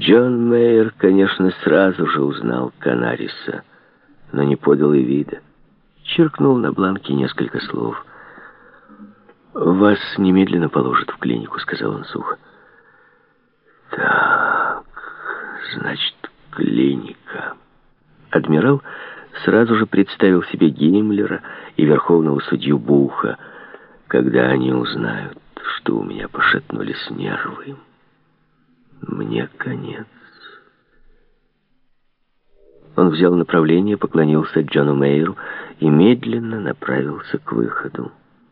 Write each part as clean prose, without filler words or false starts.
Джон Мейер, конечно, сразу же узнал Канариса, но не подал и вида. Черкнул на бланке несколько слов. «Вас немедленно положат в клинику», — сказал он сухо. «Так, значит, клиника». Адмирал сразу же представил себе Гиммлера и верховного судью Буха. «Когда они узнают, что у меня пошатнулись нервы, мне конец». Он взял направление, поклонился Джону Мейеру и медленно направился к выходу.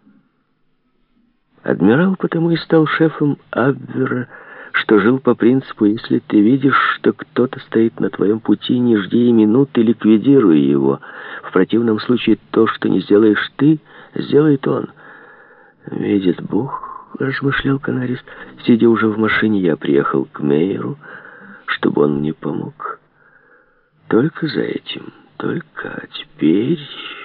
Адмирал потому и стал шефом Абвера, что жил по принципу: если ты видишь, что кто-то стоит на твоем пути, не жди и минуты, ликвидируй его. В противном случае то, что не сделаешь ты, сделает он. «Видит Бог», — размышлял Канарис, — «сидя уже в машине, я приехал к Мейеру, чтобы он мне помог. Только за этим, только. А теперь...»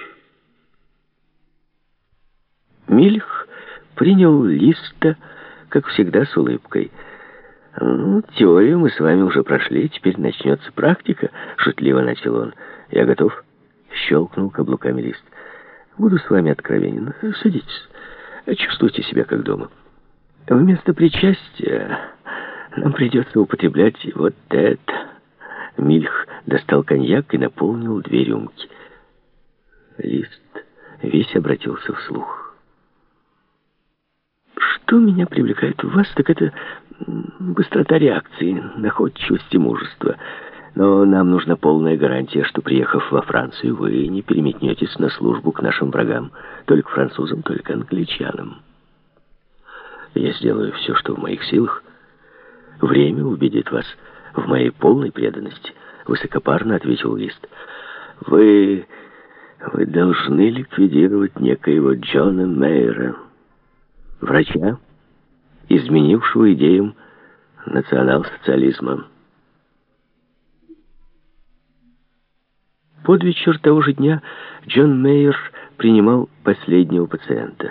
Мильх принял Листа, как всегда, с улыбкой. «Ну, теорию мы с вами уже прошли, теперь начнется практика», — шутливо начал он. «Я готов», — щелкнул каблуками Лист. «Буду с вами откровенен. Садитесь. Чувствуйте себя как дома. Вместо причастия нам придется употреблять вот это». Мильх достал коньяк и наполнил 2 рюмки. Лист весь обратился вслух. «Что меня привлекает в вас, так это быстрота реакции, находчивость и мужество. Но нам нужна полная гарантия, что, приехав во Францию, вы не переметнетесь на службу к нашим врагам, только французам, только англичанам. Я сделаю все, что в моих силах. Время убедит вас в моей полной преданности», — высокопарно ответил Лист. Вы должны ликвидировать некоего Джона Мейера, врача, изменившего идеям национал-социализма. Под вечер того же дня Джон Мейер принимал последнего пациента.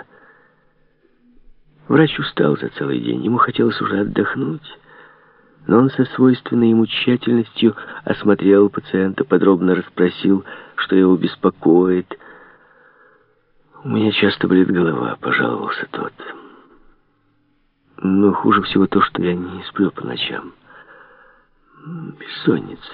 Врач устал за целый день, ему хотелось уже отдохнуть, но он со свойственной ему тщательностью осмотрел пациента, подробно расспросил, что его беспокоит. «У меня часто болит голова», — пожаловался тот. «Но хуже всего то, что я не сплю по ночам. Бессонница».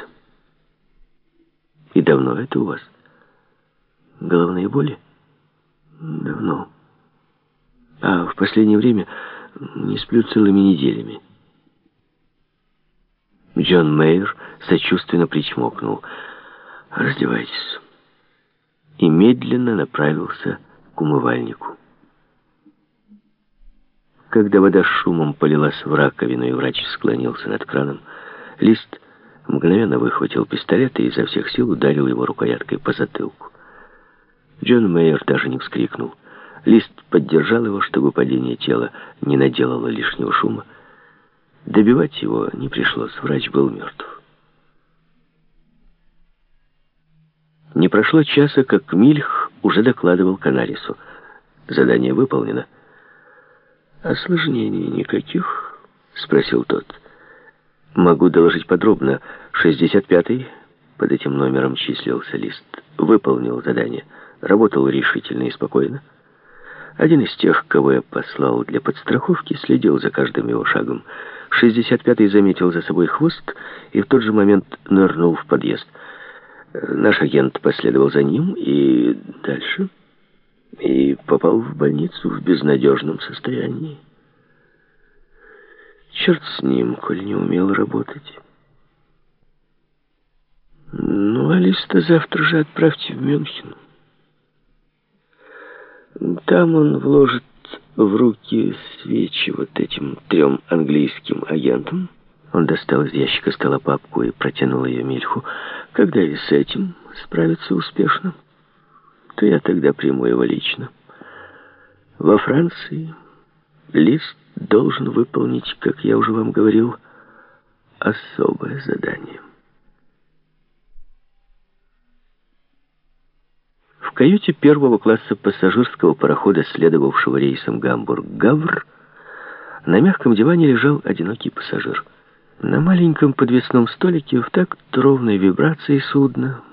«И давно это у вас? Головные боли?» «Давно. А в последнее время не сплю целыми неделями». Джон Мейер сочувственно причмокнул. «Раздевайтесь». И медленно направился к умывальнику. Когда вода с шумом полилась в раковину, и врач склонился над краном, Лист мгновенно выхватил пистолет и изо всех сил ударил его рукояткой по затылку. Джон Мейер даже не вскрикнул. Лист поддержал его, чтобы падение тела не наделало лишнего шума. Добивать его не пришлось, врач был мертв. Не прошло часа, как Мильх уже докладывал Канарису. «Задание выполнено». «Осложнений никаких?» — спросил тот. «Могу доложить подробно. 65-й, под этим номером числился Лист, выполнил задание. Работал решительно и спокойно. Один из тех, кого я послал для подстраховки, следил за каждым его шагом. 65-й заметил за собой хвост и в тот же момент нырнул в подъезд. Наш агент последовал за ним и дальше, и попал в больницу в безнадежном состоянии. Черт с ним, коль не умел работать. Ну, а Листа завтра же отправьте в Мюнхен. Там он вложит в руки свечи вот этим 3 английским агентам». Он достал из ящика стола папку и протянул ее Мильху. «Когда и с этим справится успешно, то я тогда приму его лично. Во Франции Лист должен выполнить, как я уже вам говорил, особое задание». В каюте 1-го класса пассажирского парохода, следовавшего рейсом Гамбург-Гавр, на мягком диване лежал одинокий пассажир. На маленьком подвесном столике в такт ровной вибрации судна